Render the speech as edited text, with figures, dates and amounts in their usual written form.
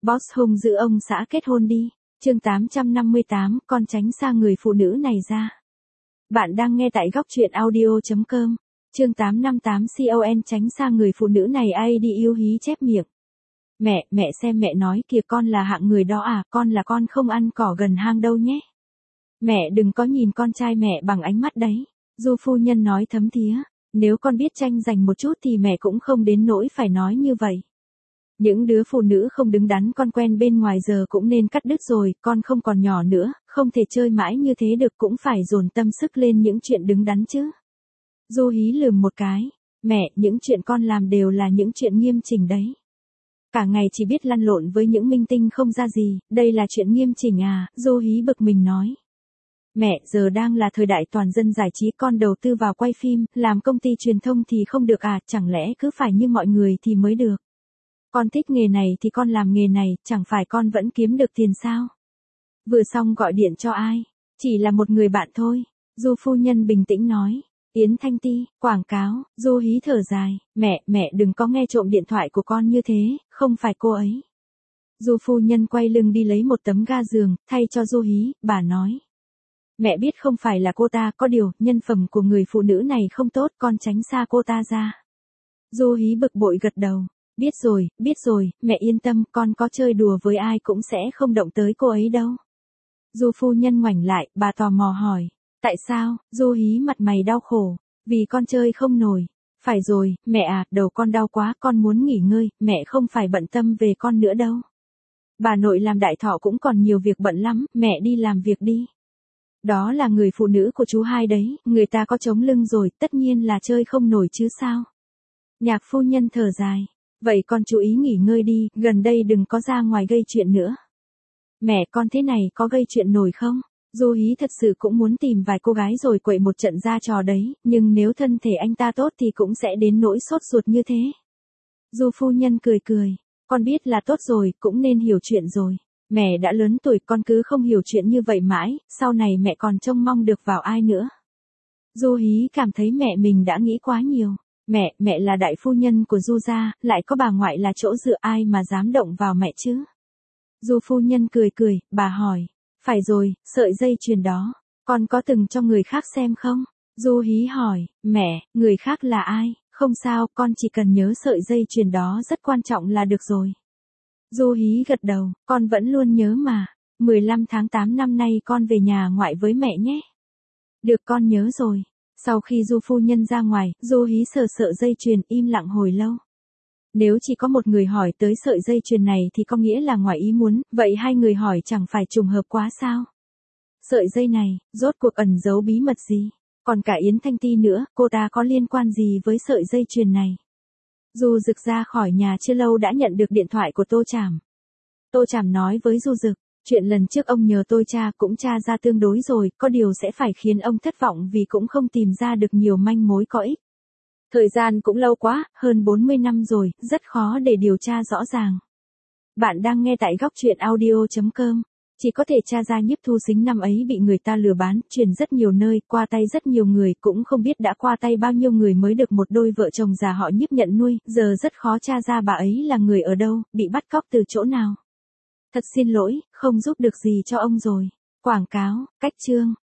Boss hung giữ ông xã kết hôn đi. Chương 858, con tránh xa người phụ nữ này ra. Bạn đang nghe tại góc truyện audio.com. Chương 858 con tránh xa người phụ nữ này ai đi yêu hí chép miệng. Mẹ xem mẹ nói kìa, con là hạng người đó à, con là con không ăn cỏ gần hang đâu nhé. Mẹ đừng có nhìn con trai mẹ bằng ánh mắt đấy. Du phu nhân nói thấm thía, nếu con biết tranh giành một chút thì mẹ cũng không đến nỗi phải nói như vậy. Những đứa phụ nữ không đứng đắn con quen bên ngoài giờ cũng nên cắt đứt rồi, con không còn nhỏ nữa, không thể chơi mãi như thế được, cũng phải dồn tâm sức lên những chuyện đứng đắn chứ. Du hí lườm một cái, mẹ, những chuyện con làm đều là những chuyện nghiêm chỉnh đấy. Cả ngày chỉ biết lăn lộn với những minh tinh không ra gì, đây là chuyện nghiêm chỉnh à, Du hí bực mình nói. Mẹ, giờ đang là thời đại toàn dân giải trí, con đầu tư vào quay phim, làm công ty truyền thông thì không được à, chẳng lẽ cứ phải như mọi người thì mới được. Con thích nghề này thì con làm nghề này, chẳng phải con vẫn kiếm được tiền sao? Vừa xong gọi điện cho ai? Chỉ là một người bạn thôi. Du phu nhân bình tĩnh nói. Yến Thanh Ti, quảng cáo. Du hí thở dài. Mẹ đừng có nghe trộm điện thoại của con như thế, không phải cô ấy. Du phu nhân quay lưng đi lấy một tấm ga giường, thay cho Du hí, bà nói. Mẹ biết không phải là cô ta, có điều, nhân phẩm của người phụ nữ này không tốt, con tránh xa cô ta ra. Du hí bực bội gật đầu. Biết rồi, mẹ yên tâm, con có chơi đùa với ai cũng sẽ không động tới cô ấy đâu. Du phu nhân ngoảnh lại, bà tò mò hỏi. Tại sao? Du hí mặt mày đau khổ. Vì con chơi không nổi. Phải rồi, mẹ à, đầu con đau quá, con muốn nghỉ ngơi, mẹ không phải bận tâm về con nữa đâu. Bà nội làm đại thọ cũng còn nhiều việc bận lắm, mẹ đi làm việc đi. Đó là người phụ nữ của chú hai đấy, người ta có chống lưng rồi, tất nhiên là chơi không nổi chứ sao. Nhạc phu nhân thở dài. Vậy con chú ý nghỉ ngơi đi, gần đây đừng có ra ngoài gây chuyện nữa. Mẹ, con thế này có gây chuyện nổi không? Du hí thật sự cũng muốn tìm vài cô gái rồi quậy một trận ra trò đấy, nhưng nếu thân thể anh ta tốt thì cũng sẽ đến nỗi sốt ruột như thế. Du phu nhân cười, con biết là tốt rồi, cũng nên hiểu chuyện rồi. Mẹ đã lớn tuổi, con cứ không hiểu chuyện như vậy mãi, sau này mẹ còn trông mong được vào ai nữa. Du hí cảm thấy mẹ mình đã nghĩ quá nhiều. Mẹ là đại phu nhân của Du gia, lại có bà ngoại là chỗ dựa, ai mà dám động vào mẹ chứ? Du phu nhân cười, bà hỏi. Phải rồi, sợi dây chuyền đó, con có từng cho người khác xem không? Du hí hỏi, mẹ, người khác là ai? Không sao, con chỉ cần nhớ sợi dây chuyền đó rất quan trọng là được rồi. Du hí gật đầu, con vẫn luôn nhớ mà. 15 tháng 8 năm nay con về nhà ngoại với mẹ nhé. Được, con nhớ rồi. Sau khi Du phu nhân ra ngoài, Du hí sờ dây chuyền, im lặng hồi lâu. Nếu chỉ có một người hỏi tới sợi dây chuyền này thì có nghĩa là ngoài ý muốn, vậy hai người hỏi chẳng phải trùng hợp quá sao? Sợi dây này, rốt cuộc ẩn giấu bí mật gì? Còn cả Yến Thanh Ti nữa, cô ta có liên quan gì với sợi dây chuyền này? Du Dực ra khỏi nhà chưa lâu đã nhận được điện thoại của Tô Trảm. Tô Trảm nói với Du Dực. Chuyện lần trước ông nhờ tôi cũng tra ra tương đối rồi, có điều sẽ phải khiến ông thất vọng vì cũng không tìm ra được nhiều manh mối có ích. Thời gian cũng lâu quá, hơn 40 năm rồi, rất khó để điều tra rõ ràng. Bạn đang nghe tại góc truyện audio.com. Chỉ có thể tra ra Nhiếp Thu Sính năm ấy bị người ta lừa bán, chuyển rất nhiều nơi, qua tay rất nhiều người, cũng không biết đã qua tay bao nhiêu người mới được một đôi vợ chồng già họ Nhiếp nhận nuôi, giờ rất khó tra ra bà ấy là người ở đâu, bị bắt cóc từ chỗ nào. Thật xin lỗi, không giúp được gì cho ông rồi. Quảng cáo, cách chương.